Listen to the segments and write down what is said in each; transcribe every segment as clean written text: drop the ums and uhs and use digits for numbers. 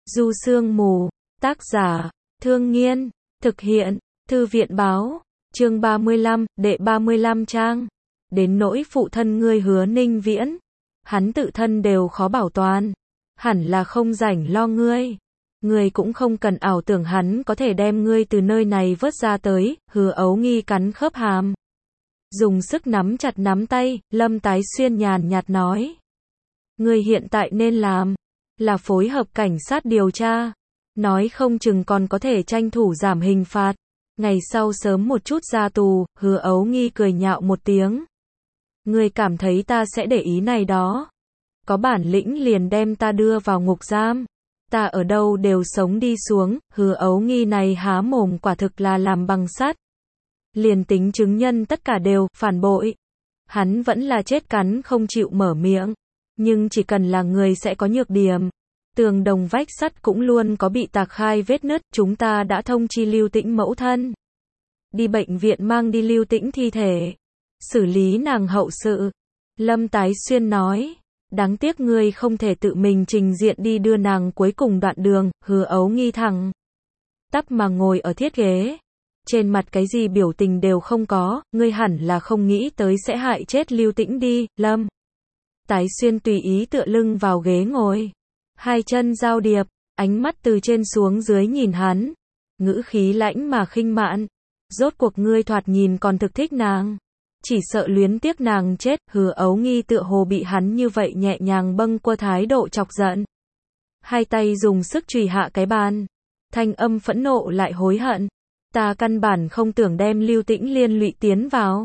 Du Sương Mù, tác giả, Thương Nghiên, thực hiện, Thư viện báo, chương 35, đệ 35 trang. Đến nỗi phụ thân ngươi Hứa Ninh Viễn, hắn tự thân đều khó bảo toàn, hẳn là không rảnh lo ngươi. Ngươi cũng không cần ảo tưởng hắn có thể đem ngươi từ nơi này vớt ra tới. Hứa Ấu Nghi cắn khớp hàm, dùng sức nắm chặt nắm tay. Lâm Tái Xuyên nhàn nhạt nói, ngươi hiện tại nên làm là phối hợp cảnh sát điều tra, nói không chừng còn có thể tranh thủ giảm hình phạt, ngày sau sớm một chút ra tù. Hứa Ấu Nghi cười nhạo một tiếng, ngươi cảm thấy ta sẽ để ý này đó? Có bản lĩnh liền đem ta đưa vào ngục giam, ta ở đâu đều sống đi xuống. Hứa Ấu Nghi này há mồm quả thực là làm bằng sắt, liền tính chứng nhân tất cả đều phản bội, hắn vẫn là chết cắn không chịu mở miệng. Nhưng chỉ cần là người sẽ có nhược điểm, tường đồng vách sắt cũng luôn có bị tạc khai vết nứt. Chúng ta đã thông chi Lưu Tĩnh mẫu thân, đi bệnh viện mang đi Lưu Tĩnh thi thể, xử lý nàng hậu sự. Lâm Tái Xuyên nói, đáng tiếc ngươi không thể tự mình trình diện đi đưa nàng cuối cùng đoạn đường. Hứa Ấu Nghi thẳng tắp mà ngồi ở thiết ghế, trên mặt cái gì biểu tình đều không có. Ngươi hẳn là không nghĩ tới sẽ hại chết Lưu Tĩnh đi. Lâm Tái Xuyên tùy ý tựa lưng vào ghế ngồi, hai chân giao điệp, ánh mắt từ trên xuống dưới nhìn hắn, ngữ khí lãnh mà khinh mạn. Rốt cuộc ngươi thoạt nhìn còn thực thích nàng, chỉ sợ luyến tiếc nàng chết. Hứa Ấu Nghi tựa hồ bị hắn như vậy nhẹ nhàng bâng quơ thái độ chọc giận, hai tay dùng sức chùy hạ cái bàn, thanh âm phẫn nộ lại hối hận. Ta căn bản không tưởng đem Lưu Tĩnh liên lụy tiến vào,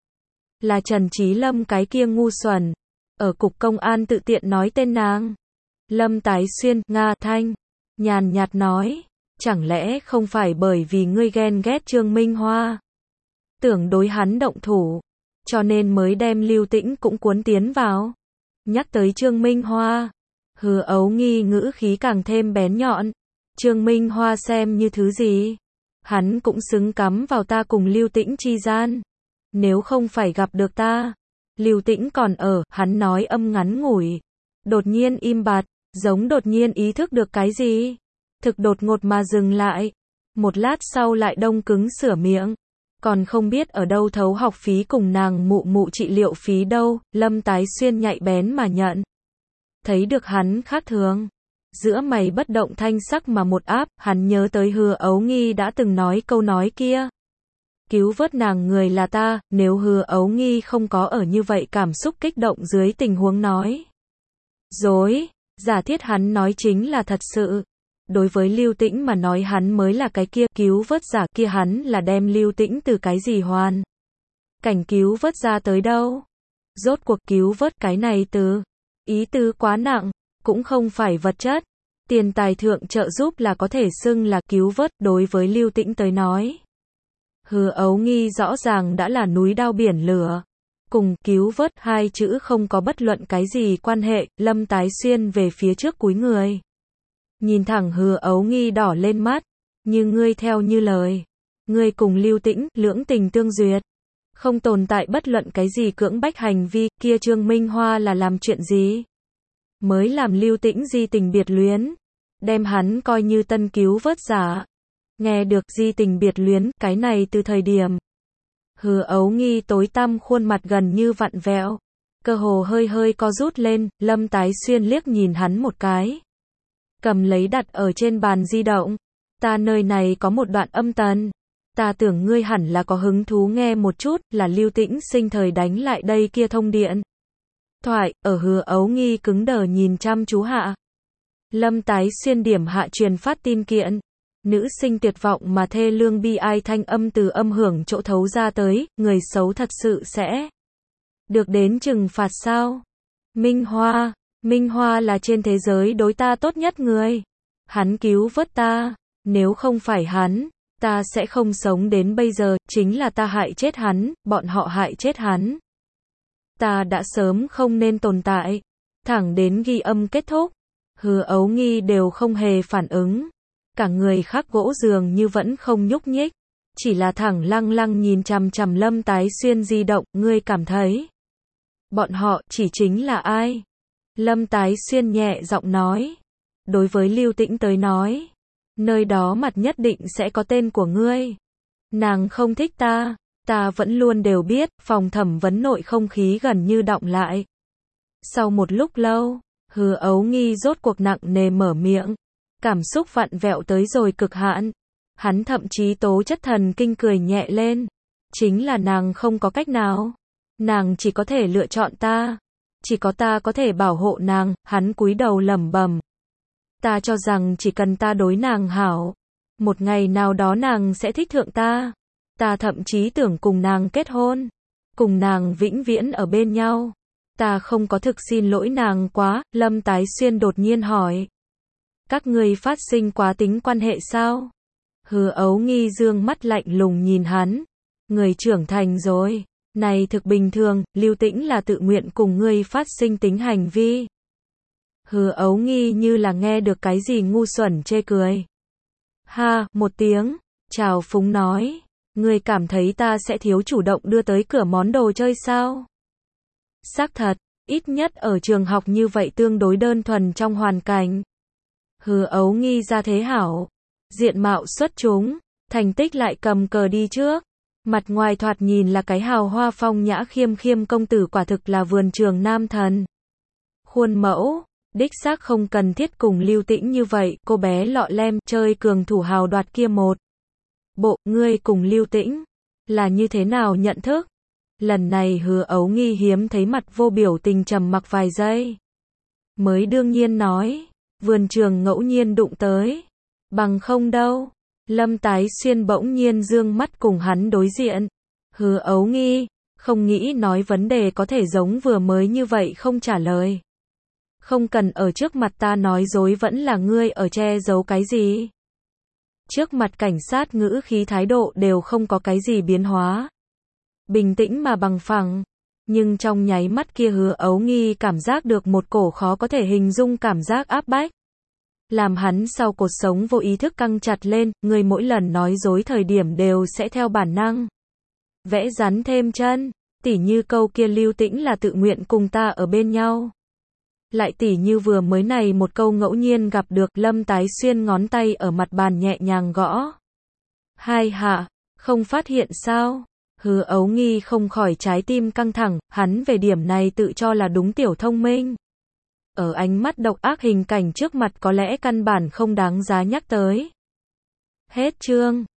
là Trần Chí Lâm cái kia ngu xuẩn ở cục công an tự tiện nói tên nàng. Lâm Tái Xuyên, Nga Thanh, nhàn nhạt nói, chẳng lẽ không phải bởi vì ngươi ghen ghét Trương Minh Hoa, tưởng đối hắn động thủ, cho nên mới đem Lưu Tĩnh cũng cuốn tiến vào? Nhắc tới Trương Minh Hoa, Hứa Ấu Nghi ngữ khí càng thêm bén nhọn. Trương Minh Hoa xem như thứ gì? Hắn cũng xứng cắm vào ta cùng Lưu Tĩnh chi gian. Nếu không phải gặp được ta, Lưu Tĩnh còn ở. Hắn nói âm ngắn ngủi, đột nhiên im bặt, giống đột nhiên ý thức được cái gì, thực đột ngột mà dừng lại, một lát sau lại đông cứng sửa miệng, còn không biết ở đâu thấu học phí cùng nàng mụ mụ trị liệu phí đâu. Lâm Tái Xuyên nhạy bén mà nhận thấy được hắn khác thường, giữa mày bất động thanh sắc mà một áp. Hắn nhớ tới Hứa Ấu Nghi đã từng nói câu nói kia, cứu vớt nàng người là ta. Nếu Hứa Ấu Nghi không có ở như vậy cảm xúc kích động dưới tình huống nói dối, giả thiết hắn nói chính là thật sự, đối với Lưu Tĩnh mà nói hắn mới là cái kia cứu vớt giả. Kia hắn là đem Lưu Tĩnh từ cái gì hoàn cảnh cứu vớt ra tới đâu? Rốt cuộc cứu vớt cái này từ ý tứ quá nặng, cũng không phải vật chất, tiền tài thượng trợ giúp là có thể xưng là cứu vớt. Đối với Lưu Tĩnh tới nói, Hứa Ấu Nghi rõ ràng đã là núi đao biển lửa, cùng cứu vớt hai chữ không có bất luận cái gì quan hệ. Lâm Tái Xuyên về phía trước cúi người, nhìn thẳng Hứa Ấu Nghi đỏ lên mắt, như ngươi theo như lời, ngươi cùng Lưu Tĩnh lưỡng tình tương duyệt, không tồn tại bất luận cái gì cưỡng bách hành vi. Kia Trương Minh Hoa là làm chuyện gì mới làm Lưu Tĩnh di tình biệt luyến, đem hắn coi như tân cứu vớt giả? Nghe được di tình biệt luyến cái này từ thời điểm, Hứa Ấu Nghi tối tăm khuôn mặt gần như vặn vẹo, cơ hồ hơi hơi co rút lên. Lâm Tái Xuyên liếc nhìn hắn một cái, cầm lấy đặt ở trên bàn di động, ta nơi này có một đoạn âm tần, ta tưởng ngươi hẳn là có hứng thú nghe một chút, là Lưu Tĩnh sinh thời đánh lại đây kia thông điện thoại. Ở Hứa Ấu Nghi cứng đờ nhìn chăm chú hạ, Lâm Tái Xuyên điểm hạ truyền phát tin kiện, nữ sinh tuyệt vọng mà thê lương bi ai thanh âm từ âm hưởng chỗ thấu ra tới, người xấu thật sự sẽ được đến trừng phạt sao? Minh Hoa là trên thế giới đối ta tốt nhất người, hắn cứu vớt ta, nếu không phải hắn, ta sẽ không sống đến bây giờ. Chính là ta hại chết hắn, bọn họ hại chết hắn, ta đã sớm không nên tồn tại. Thẳng đến ghi âm kết thúc, Hứa Ấu Nghi đều không hề phản ứng, cả người khắc gỗ dường như vẫn không nhúc nhích, chỉ là thẳng lăng lăng nhìn chằm chằm Lâm Tái Xuyên di động. Ngươi cảm thấy bọn họ chỉ chính là ai? Lâm Tái Xuyên nhẹ giọng nói, đối với Lưu Tĩnh tới nói, nơi đó mặt nhất định sẽ có tên của ngươi. Nàng không thích ta, ta vẫn luôn đều biết. Phòng thẩm vấn nội không khí gần như đọng lại. Sau một lúc lâu, Hứa Ấu Nghi rốt cuộc nặng nề mở miệng, cảm xúc vặn vẹo tới rồi cực hạn. Hắn thậm chí tố chất thần kinh cười nhẹ lên. Chính là nàng không có cách nào. Nàng chỉ có thể lựa chọn ta. Chỉ có ta có thể bảo hộ nàng. Hắn cúi đầu lẩm bẩm. Ta cho rằng chỉ cần ta đối nàng hảo, một ngày nào đó nàng sẽ thích thượng ta. Ta thậm chí tưởng cùng nàng kết hôn, cùng nàng vĩnh viễn ở bên nhau. Ta không có thực xin lỗi nàng quá. Lâm Tái Xuyên đột nhiên hỏi. Các ngươi phát sinh quá tính quan hệ sao? Hứa Ấu Nghi dương mắt lạnh lùng nhìn hắn. Người trưởng thành rồi, này thực bình thường. Lưu Tĩnh là tự nguyện cùng ngươi phát sinh tính hành vi. Hứa Ấu Nghi như là nghe được cái gì ngu xuẩn chê cười. Ha, một tiếng, trào phúng nói. Ngươi cảm thấy ta sẽ thiếu chủ động đưa tới cửa món đồ chơi sao? Xác thật, ít nhất ở trường học như vậy tương đối đơn thuần trong hoàn cảnh. Hứa Ấu Nghi ra thế hảo, diện mạo xuất chúng, thành tích lại cầm cờ đi trước. Mặt ngoài thoạt nhìn là cái hào hoa phong nhã khiêm khiêm công tử, quả thực là vườn trường nam thần. Khuôn mẫu, đích xác không cần thiết cùng Lưu Tĩnh như vậy. Cô bé lọ lem chơi cường thủ hào đoạt kia một bộ. Ngươi cùng Lưu Tĩnh là như thế nào nhận thức? Lần này Hứa Ấu Nghi hiếm thấy mặt vô biểu tình trầm mặc vài giây, mới đương nhiên nói, vườn trường ngẫu nhiên đụng tới, bằng không đâu. Lâm Tái Xuyên bỗng nhiên dương mắt cùng hắn đối diện. Hứa Ấu Nghi không nghĩ nói vấn đề có thể giống vừa mới như vậy không trả lời. Không cần ở trước mặt ta nói dối, vẫn là ngươi ở che giấu cái gì? Trước mặt cảnh sát ngữ khí thái độ đều không có cái gì biến hóa. Bình tĩnh mà bằng phẳng. Nhưng trong nháy mắt kia Hứa Ấu Nghi cảm giác được một cổ khó có thể hình dung cảm giác áp bách. Làm hắn sau cột sống vô ý thức căng chặt lên. Người mỗi lần nói dối thời điểm đều sẽ theo bản năng vẽ rắn thêm chân. Tỉ như câu kia Lưu Tĩnh là tự nguyện cùng ta ở bên nhau. Lại tỉ như vừa mới này một câu ngẫu nhiên gặp được. Lâm Tái Xuyên ngón tay ở mặt bàn nhẹ nhàng gõ. Hai hạ, không phát hiện sao? Hứa Ấu Nghi không khỏi trái tim căng thẳng. Hắn về điểm này tự cho là đúng tiểu thông minh. Ở ánh mắt độc ác hình cảnh trước mặt có lẽ căn bản không đáng giá nhắc tới. Hết chương.